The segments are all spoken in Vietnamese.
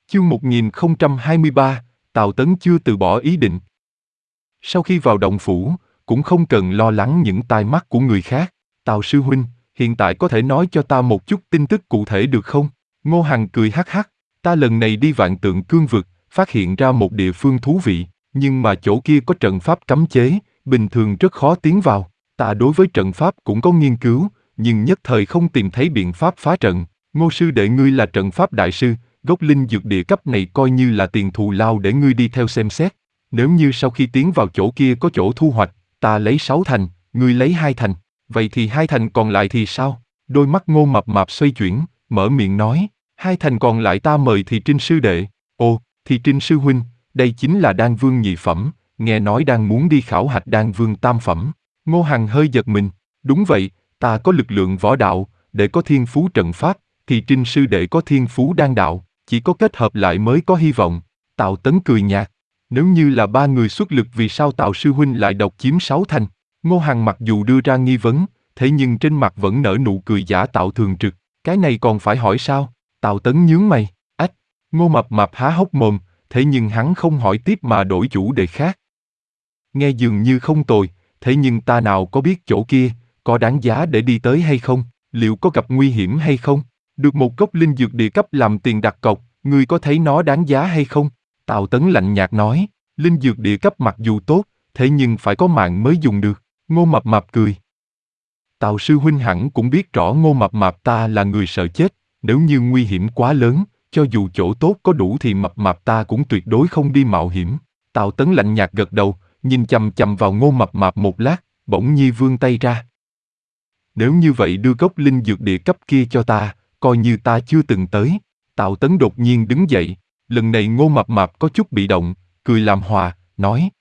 Chương 1023, Tào Tấn chưa từ bỏ ý định. Sau khi vào động phủ, cũng không cần lo lắng những tai mắt của người khác. Tào sư huynh, hiện tại có thể nói cho ta một chút tin tức cụ thể được không? Ngô Hằng cười hắc hắc, ta lần này đi Vạn Tượng Cương Vực, phát hiện ra một địa phương thú vị, nhưng mà chỗ kia có trận pháp cấm chế, bình thường rất khó tiến vào. Ta đối với trận pháp cũng có nghiên cứu, nhưng nhất thời không tìm thấy biện pháp phá trận. Ngô sư đệ ngươi là trận pháp đại sư, gốc linh dược địa cấp này coi như là tiền thù lao để ngươi đi theo xem xét. Nếu như sau khi tiến vào chỗ kia có chỗ thu hoạch, ta lấy 6 thành, ngươi lấy 2 thành, vậy thì 2 thành còn lại thì sao? Đôi mắt Ngô Mập Mạp xoay chuyển, mở miệng nói, 2 thành còn lại ta mời Thì Trinh sư đệ. Ồ, Thì Trinh sư huynh, đây chính là đan vương nhị phẩm, nghe nói đang muốn đi khảo hạch đan vương tam phẩm. Ngô Hằng hơi giật mình, đúng vậy, ta có lực lượng võ đạo, để có thiên phú trận pháp, Thì Trinh sư đệ có thiên phú đan đạo, chỉ có kết hợp lại mới có hy vọng. Tào Tấn cười nhạt, nếu như là 3 người xuất lực vì sao Tào sư huynh lại độc chiếm 6 thành? Ngô Hằng mặc dù đưa ra nghi vấn, thế nhưng trên mặt vẫn nở nụ cười giả tạo thường trực, cái này còn phải hỏi sao? Tào Tấn nhướng mày, ách, Ngô Mập Mạp há hốc mồm, thế nhưng hắn không hỏi tiếp mà đổi chủ đề khác. Nghe dường như không tồi, thế nhưng ta nào có biết chỗ kia, có đáng giá để đi tới hay không, liệu có gặp nguy hiểm hay không? Được một gốc linh dược địa cấp làm tiền đặt cọc, ngươi có thấy nó đáng giá hay không? Tào Tấn lạnh nhạt nói, linh dược địa cấp mặc dù tốt, thế nhưng phải có mạng mới dùng được. Ngô Mập Mạp cười. Tào sư huynh hẳn cũng biết rõ Ngô Mập Mạp ta là người sợ chết, nếu như nguy hiểm quá lớn, cho dù chỗ tốt có đủ thì Mập Mạp ta cũng tuyệt đối không đi mạo hiểm. Tào Tấn lạnh nhạt gật đầu, nhìn chằm chằm vào Ngô Mập Mạp một lát, bỗng nhiên vươn tay ra. Nếu như vậy đưa gốc linh dược địa cấp kia cho ta, coi như ta chưa từng tới. Tào Tấn đột nhiên đứng dậy, lần này Ngô Mập Mạp có chút bị động, cười làm hòa, nói.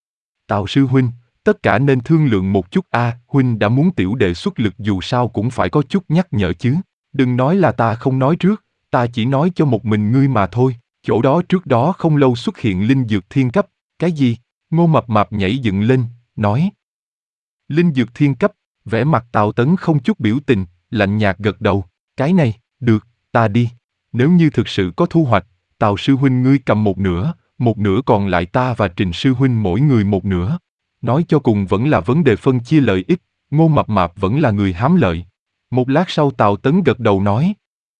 Tào sư huynh, tất cả nên thương lượng một chút huynh đã muốn tiểu đệ xuất lực dù sao cũng phải có chút nhắc nhở chứ. Đừng nói là ta không nói trước, ta chỉ nói cho một mình ngươi mà thôi. Chỗ đó trước đó không lâu xuất hiện linh dược thiên cấp. Cái gì? Ngô Mập Mạp nhảy dựng lên, nói. Linh dược thiên cấp, vẻ mặt Tào Tấn không chút biểu tình, lạnh nhạt gật đầu. Cái này, được, ta đi. Nếu như thực sự có thu hoạch, Tào sư huynh ngươi cầm một nửa còn lại ta và Trình sư huynh mỗi người một nửa. Nói cho cùng vẫn là vấn đề phân chia lợi ích, Ngô Mập Mạp vẫn là người hám lợi. Một lát sau Tào Tấn gật đầu nói.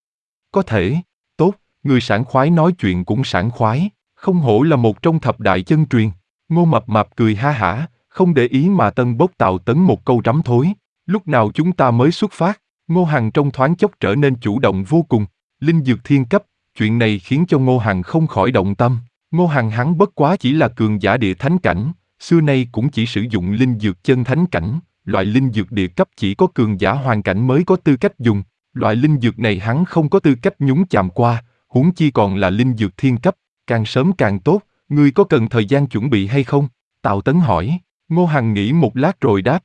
Có thể, tốt, người sảng khoái nói chuyện cũng sảng khoái, không hổ là một trong thập đại chân truyền. Ngô Mập Mạp cười ha hả, không để ý mà tân bốc Tào Tấn một câu rắm thối. Lúc nào chúng ta mới xuất phát? Ngô Hằng trong thoáng chốc trở nên chủ động vô cùng. Linh dược thiên cấp, chuyện này khiến cho Ngô Hằng không khỏi động tâm. Ngô Hằng hắn bất quá chỉ là cường giả địa thánh cảnh, xưa nay cũng chỉ sử dụng linh dược chân thánh cảnh. Loại linh dược địa cấp chỉ có cường giả hoàn cảnh mới có tư cách dùng. Loại linh dược này hắn không có tư cách nhúng chạm qua, huống chi còn là linh dược thiên cấp, càng sớm càng tốt. Ngươi có cần thời gian chuẩn bị hay không? Tào Tấn hỏi. Ngô Hằng nghĩ một lát rồi đáp.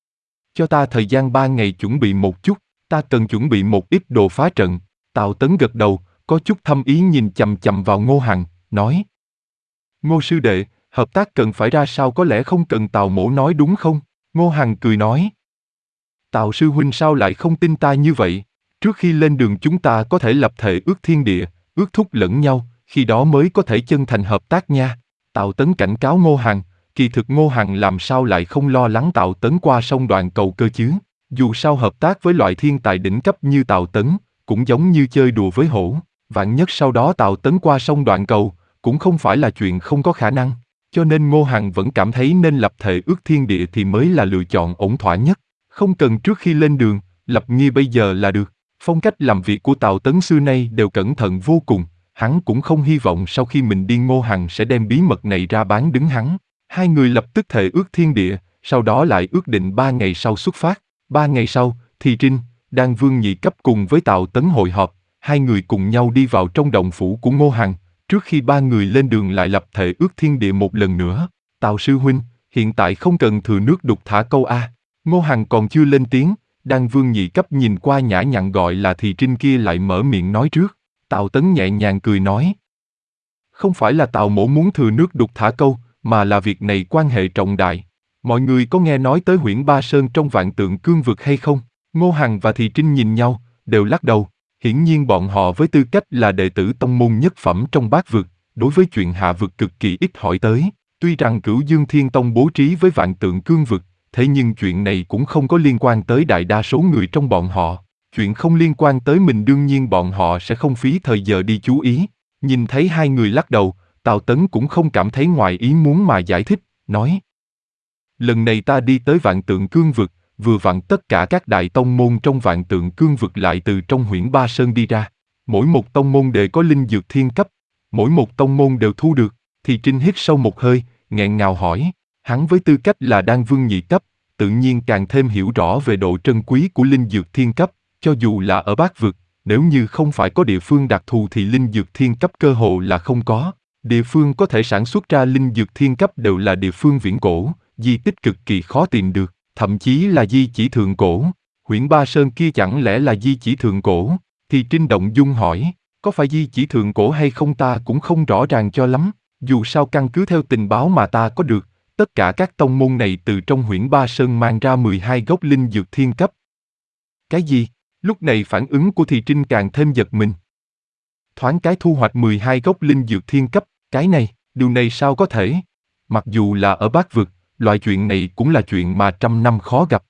Cho ta thời gian 3 ngày chuẩn bị một chút, ta cần chuẩn bị một ít đồ phá trận. Tào Tấn gật đầu, có chút thâm ý nhìn chằm chằm vào Ngô Hằng, nói. Ngô sư đệ, hợp tác cần phải ra sao có lẽ không cần Tào mỗ nói đúng không? Ngô Hằng cười nói. Tào sư huynh sao lại không tin ta như vậy? Trước khi lên đường chúng ta có thể lập thể ước thiên địa, ước thúc lẫn nhau, khi đó mới có thể chân thành hợp tác nha. Tào Tấn cảnh cáo Ngô Hằng, kỳ thực Ngô Hằng làm sao lại không lo lắng Tào Tấn qua sông Đoạn Cầu cơ chứ? Dù sao hợp tác với loại thiên tài đỉnh cấp như Tào Tấn, cũng giống như chơi đùa với hổ. Vạn nhất sau đó Tào Tấn qua sông Đoạn Cầu, cũng không phải là chuyện không có khả năng. Cho nên Ngô Hằng vẫn cảm thấy nên lập thể ước thiên địa thì mới là lựa chọn ổn thỏa nhất. Không cần trước khi lên đường, lập nghi bây giờ là được. Phong cách làm việc của Tào Tấn xưa nay đều cẩn thận vô cùng. Hắn cũng không hy vọng sau khi mình đi Ngô Hằng sẽ đem bí mật này ra bán đứng hắn. Hai người lập tức thề ước thiên địa, sau đó lại ước định 3 ngày sau xuất phát. 3 ngày sau, Thì Trinh, Đan Vương nhị cấp cùng với Tào Tấn hội họp. Hai người cùng nhau đi vào trong động phủ của Ngô Hằng. Trước khi 3 người lên đường lại lập thề ước thiên địa một lần nữa. Tào sư huynh, hiện tại không cần thừa nước đục thả câu a. Ngô Hằng còn chưa lên tiếng, Đan Vương nhị cấp nhìn qua nhã nhặn gọi là Thì Trinh kia lại mở miệng nói trước. Tào Tấn nhẹ nhàng cười nói. Không phải là Tào mỗ muốn thừa nước đục thả câu, mà là việc này quan hệ trọng đại. Mọi người có nghe nói tới Huyễn Ba Sơn trong Vạn Tượng Cương Vực hay không? Ngô Hằng và Thì Trinh nhìn nhau, đều lắc đầu. Hiển nhiên bọn họ với tư cách là đệ tử tông môn nhất phẩm trong bát vực, đối với chuyện hạ vực cực kỳ ít hỏi tới. Tuy rằng Cửu Dương Thiên Tông bố trí với vạn tượng cương vực, thế nhưng chuyện này cũng không có liên quan tới đại đa số người trong bọn họ. Chuyện không liên quan tới mình đương nhiên bọn họ sẽ không phí thời giờ đi chú ý. Nhìn thấy hai người lắc đầu, Tào Tấn cũng không cảm thấy ngoài ý muốn mà giải thích, nói: lần này ta đi tới vạn tượng cương vực, vừa vặn tất cả các đại tông môn trong vạn tượng cương vực lại từ trong Huyễn Ba Sơn đi ra. Mỗi một tông môn đều có linh dược thiên cấp, mỗi một tông môn đều thu được. Thì Trinh hít sâu một hơi, nghẹn ngào hỏi. Hắn với tư cách là đan vương nhị cấp, tự nhiên càng thêm hiểu rõ về độ trân quý của linh dược thiên cấp. Cho dù là ở bát vực, nếu như không phải có địa phương đặc thù thì linh dược thiên cấp cơ hồ là không có. Địa phương có thể sản xuất ra linh dược thiên cấp đều là địa phương viễn cổ, di tích cực kỳ khó tìm được, thậm chí là di chỉ thượng cổ. Huyễn Ba Sơn kia chẳng lẽ là di chỉ thượng cổ? Thì Trinh động dung hỏi, có phải di chỉ thượng cổ hay không ta cũng không rõ ràng cho lắm. Dù sao căn cứ theo tình báo mà ta có được, tất cả các tông môn này từ trong Huyễn Ba Sơn mang ra 12 gốc linh dược thiên cấp. Cái gì? Lúc này phản ứng của Thì Trinh càng thêm giật mình. Thoáng cái thu hoạch 12 gốc linh dược thiên cấp, cái này, điều này sao có thể? Mặc dù là ở bát vực, loại chuyện này cũng là chuyện mà trăm năm khó gặp.